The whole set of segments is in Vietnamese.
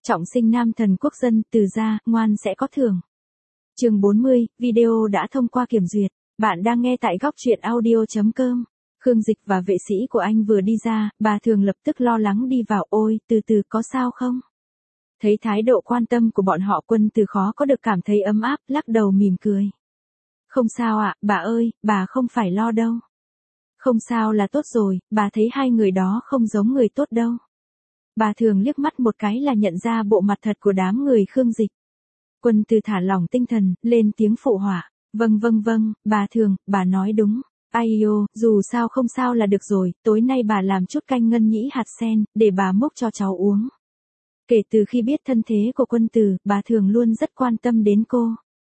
Trọng sinh nam thần quốc dân, từ gia, ngoan sẽ có thưởng. Chương 40, video đã thông qua kiểm duyệt. Bạn đang nghe tại góc truyện audio.com. Khương Dịch và vệ sĩ của anh vừa đi ra, bà Thường lập tức lo lắng đi vào. Ôi, từ từ, có sao không? Thấy thái độ quan tâm của bọn họ, Quân Từ khó có được cảm thấy ấm áp, lắc đầu mỉm cười. Không sao ạ, bà ơi, bà không phải lo đâu. Không sao là tốt rồi, bà thấy hai người đó không giống người tốt đâu. Bà Thường liếc mắt một cái là nhận ra bộ mặt thật của đám người Khương Dịch. Quân Từ thả lỏng tinh thần, lên tiếng phụ họa. Vâng, bà Thường, bà nói đúng. Ai yêu, dù sao không sao là được rồi, tối nay bà làm chút canh ngân nhĩ hạt sen, để bà múc cho cháu uống. Kể từ khi biết thân thế của Quân Từ, bà Thường luôn rất quan tâm đến cô.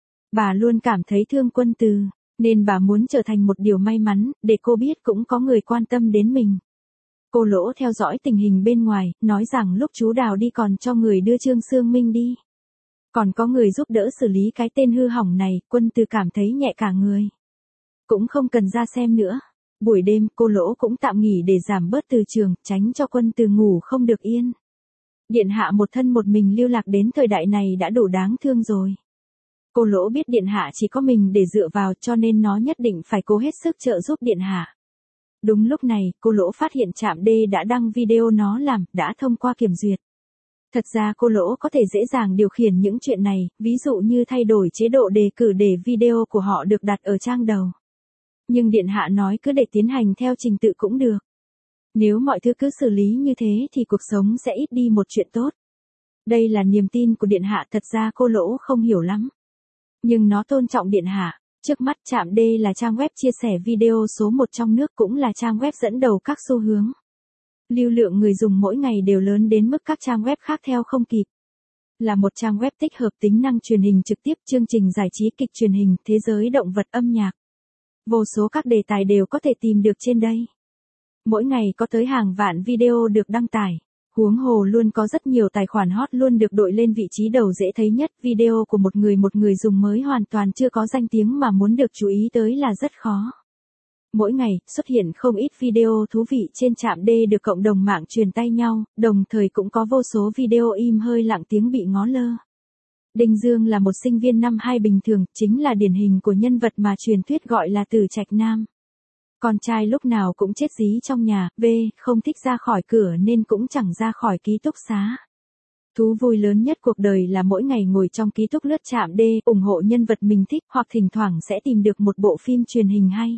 Bà luôn cảm thấy thương Quân Từ, nên bà muốn trở thành một điều may mắn, để cô biết cũng có người quan tâm đến mình. Cô Lỗ theo dõi tình hình bên ngoài, nói rằng lúc chú Đào đi còn cho người đưa Trương Sương Minh đi. Còn có người giúp đỡ xử lý cái tên hư hỏng này, Quân Từ cảm thấy nhẹ cả người. Cũng không cần ra xem nữa. Buổi đêm, cô Lỗ cũng tạm nghỉ để giảm bớt từ trường, tránh cho Quân Từ ngủ không được yên. Điện hạ một thân một mình lưu lạc đến thời đại này đã đủ đáng thương rồi. Cô Lỗ biết điện hạ chỉ có mình để dựa vào, cho nên nó nhất định phải cố hết sức trợ giúp điện hạ. Đúng lúc này, cô Lỗ phát hiện Trạm D đã đăng video nó làm, đã thông qua kiểm duyệt. Thật ra cô Lỗ có thể dễ dàng điều khiển những chuyện này, ví dụ như thay đổi chế độ đề cử để video của họ được đặt ở trang đầu. Nhưng điện hạ nói cứ để tiến hành theo trình tự cũng được. Nếu mọi thứ cứ xử lý như thế thì cuộc sống sẽ ít đi một chuyện tốt. Đây là niềm tin của điện hạ, thật ra cô Lỗ không hiểu lắm. Nhưng nó tôn trọng điện hạ. Trước mắt Trạm D là trang web chia sẻ video số 1 trong nước, cũng là trang web dẫn đầu các xu hướng. Lưu lượng người dùng mỗi ngày đều lớn đến mức các trang web khác theo không kịp. Là một trang web tích hợp tính năng truyền hình trực tiếp, chương trình giải trí, kịch truyền hình, thế giới động vật, âm nhạc. Vô số các đề tài đều có thể tìm được trên đây. Mỗi ngày có tới hàng vạn video được đăng tải. Huống hồ luôn có rất nhiều tài khoản hot luôn được đội lên vị trí đầu dễ thấy nhất. Video của một người dùng mới hoàn toàn chưa có danh tiếng mà muốn được chú ý tới là rất khó. Mỗi ngày, xuất hiện không ít video thú vị trên Trạm D được cộng đồng mạng truyền tay nhau, đồng thời cũng có vô số video im hơi lặng tiếng bị ngó lơ. Đinh Dương là một sinh viên năm 2 bình thường, chính là điển hình của nhân vật mà truyền thuyết gọi là Từ Trạch Nam. Con trai lúc nào cũng chết dí trong nhà, không thích ra khỏi cửa nên cũng chẳng ra khỏi ký túc xá. Thú vui lớn nhất cuộc đời là mỗi ngày ngồi trong ký túc lướt Trạm D, ủng hộ nhân vật mình thích, hoặc thỉnh thoảng sẽ tìm được một bộ phim truyền hình hay.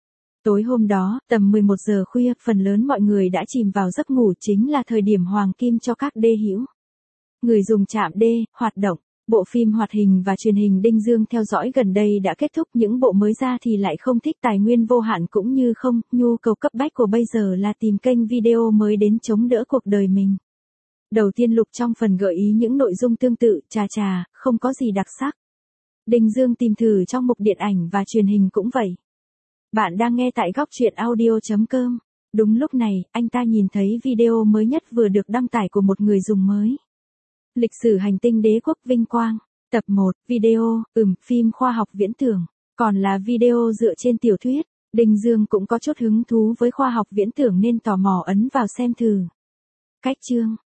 Tối hôm đó, tầm 11 giờ khuya, phần lớn mọi người đã chìm vào giấc ngủ, chính là thời điểm hoàng kim cho các đê hữu. Người dùng Trạm D, hoạt động. Bộ phim hoạt hình và truyền hình Đinh Dương theo dõi gần đây đã kết thúc, những bộ mới ra thì lại không thích, tài nguyên vô hạn cũng như không, nhu cầu cấp bách của bây giờ là tìm kênh video mới đến chống đỡ cuộc đời mình. Đầu tiên Lục trong phần gợi ý những nội dung tương tự, không có gì đặc sắc. Đinh Dương tìm thử trong mục điện ảnh và truyền hình cũng vậy. Bạn đang nghe tại góc truyện audio.com. Đúng lúc này, anh ta nhìn thấy video mới nhất vừa được đăng tải của một người dùng mới. Lịch sử hành tinh đế quốc vinh quang. Tập 1, video, phim khoa học viễn tưởng. Còn là video dựa trên tiểu thuyết. Đinh Dương cũng có chút hứng thú với khoa học viễn tưởng nên tò mò ấn vào xem thử. Cách chương.